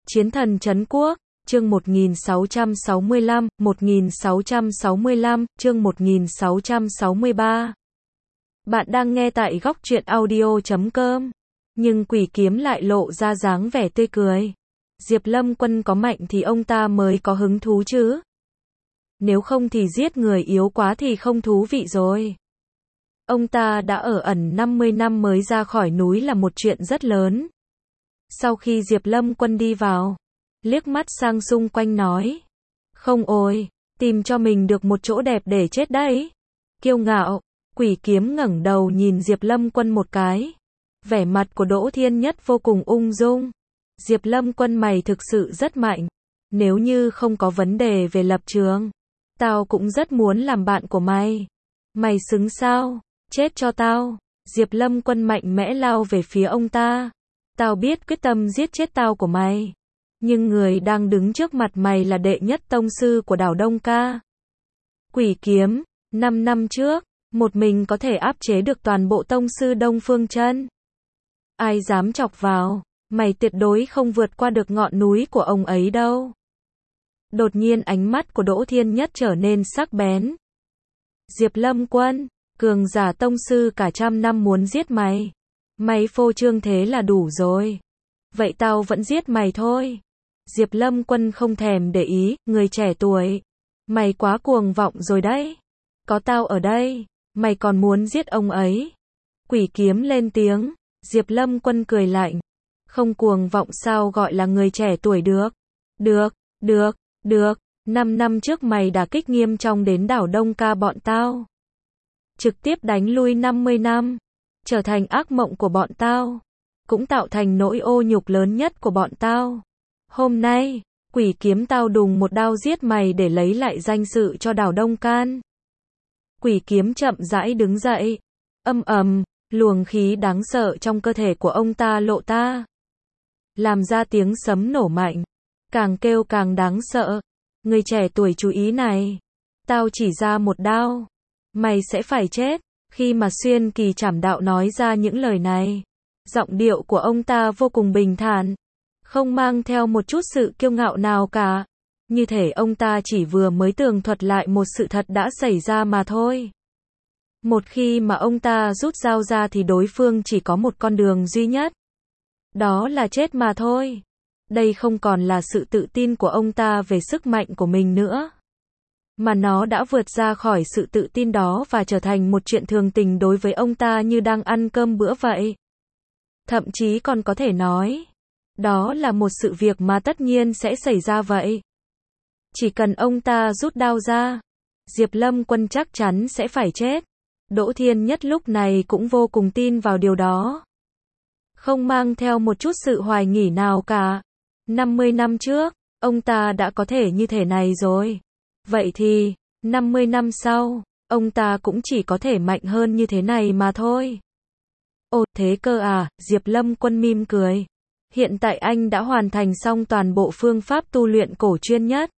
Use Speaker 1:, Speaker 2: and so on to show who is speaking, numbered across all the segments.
Speaker 1: Chiến thần trấn quốc, chương 1665, chương 1663. Bạn đang nghe tại góc truyện audio.com. Nhưng quỷ kiếm lại lộ ra dáng vẻ tươi cười. Diệp Lâm Quân có mạnh thì ông ta mới có hứng thú chứ. Nếu không thì giết người yếu quá thì không thú vị rồi. Ông ta đã ở ẩn 50 năm mới ra khỏi núi là một chuyện rất lớn. Sau khi Diệp Lâm Quân đi vào, liếc mắt sang xung quanh nói. Không ôi, tìm cho mình được một chỗ đẹp để chết đấy. Kiêu ngạo, quỷ kiếm ngẩng đầu nhìn Diệp Lâm Quân một cái. Vẻ mặt của Đỗ Thiên Nhất vô cùng ung dung. Diệp Lâm Quân mày thực sự rất mạnh. Nếu như không có vấn đề về lập trường, tao cũng rất muốn làm bạn của mày. Mày xứng sao? Chết cho tao. Diệp Lâm Quân mạnh mẽ lao về phía ông ta. Tao biết quyết tâm giết chết tao của mày. Nhưng người đang đứng trước mặt mày là đệ nhất tông sư của đảo Đông Ca. Quỷ kiếm, 5 năm trước, một mình có thể áp chế được toàn bộ tông sư Đông Phương Chân. Ai dám chọc vào, mày tuyệt đối không vượt qua được ngọn núi của ông ấy đâu. Đột nhiên ánh mắt của Đỗ Thiên Nhất trở nên sắc bén. Diệp Lâm Quân, cường giả tông sư cả trăm năm muốn giết mày. Mày phô trương thế là đủ rồi. Vậy tao vẫn giết mày thôi. Diệp Lâm Quân không thèm để ý, người trẻ tuổi. Mày quá cuồng vọng rồi đấy. Có tao ở đây, mày còn muốn giết ông ấy. Quỷ kiếm lên tiếng, Diệp Lâm Quân cười lạnh. Không cuồng vọng sao gọi là người trẻ tuổi được. Được. 5 năm trước mày đả kích nghiêm trọng đến đảo Đông Ca bọn tao. Trực tiếp đánh lui 50 năm. Trở thành ác mộng của bọn tao. Cũng tạo thành nỗi ô nhục lớn nhất của bọn tao. Hôm nay, quỷ kiếm tao đùng một đao giết mày để lấy lại danh dự cho đảo Đông Can. Quỷ kiếm chậm rãi đứng dậy. Luồng khí đáng sợ trong cơ thể của ông ta lộ ta. Làm ra tiếng sấm nổ mạnh. Càng kêu càng đáng sợ. Người trẻ tuổi chú ý này. Tao chỉ ra một đao. Mày sẽ phải chết. Khi mà Xuyên Kỳ Trảm Đạo nói ra những lời này, giọng điệu của ông ta vô cùng bình thản, không mang theo một chút sự kiêu ngạo nào cả. Như thể ông ta chỉ vừa mới tường thuật lại một sự thật đã xảy ra mà thôi. Một khi mà ông ta rút dao ra thì đối phương chỉ có một con đường duy nhất. Đó là chết mà thôi. Đây không còn là sự tự tin của ông ta về sức mạnh của mình nữa. Mà nó đã vượt ra khỏi sự tự tin đó và trở thành một chuyện thường tình đối với ông ta như đang ăn cơm bữa vậy. Thậm chí còn có thể nói, đó là một sự việc mà tất nhiên sẽ xảy ra vậy. Chỉ cần ông ta rút đao ra, Diệp Lâm Quân chắc chắn sẽ phải chết. Đỗ Thiên Nhất lúc này cũng vô cùng tin vào điều đó. Không mang theo một chút sự hoài nghi nào cả. 50 năm trước, ông ta đã có thể như thế này rồi. Vậy thì, 50 năm sau, ông ta cũng chỉ có thể mạnh hơn như thế này mà thôi. Ồ, thế cơ à, Diệp Lâm Quân mỉm cười. Hiện tại anh đã hoàn thành xong toàn bộ phương pháp tu luyện cổ chuyên nhất.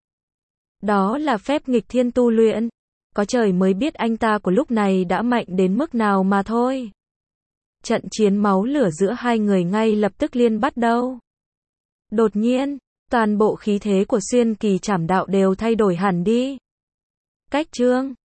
Speaker 1: Đó là phép nghịch thiên tu luyện. Có trời mới biết anh ta của lúc này đã mạnh đến mức nào mà thôi. Trận chiến máu lửa giữa hai người ngay lập tức liên bắt đầu. Đột nhiên, toàn bộ khí thế của Xuyên Kỳ Trảm Đạo đều thay đổi hẳn đi. Cách chương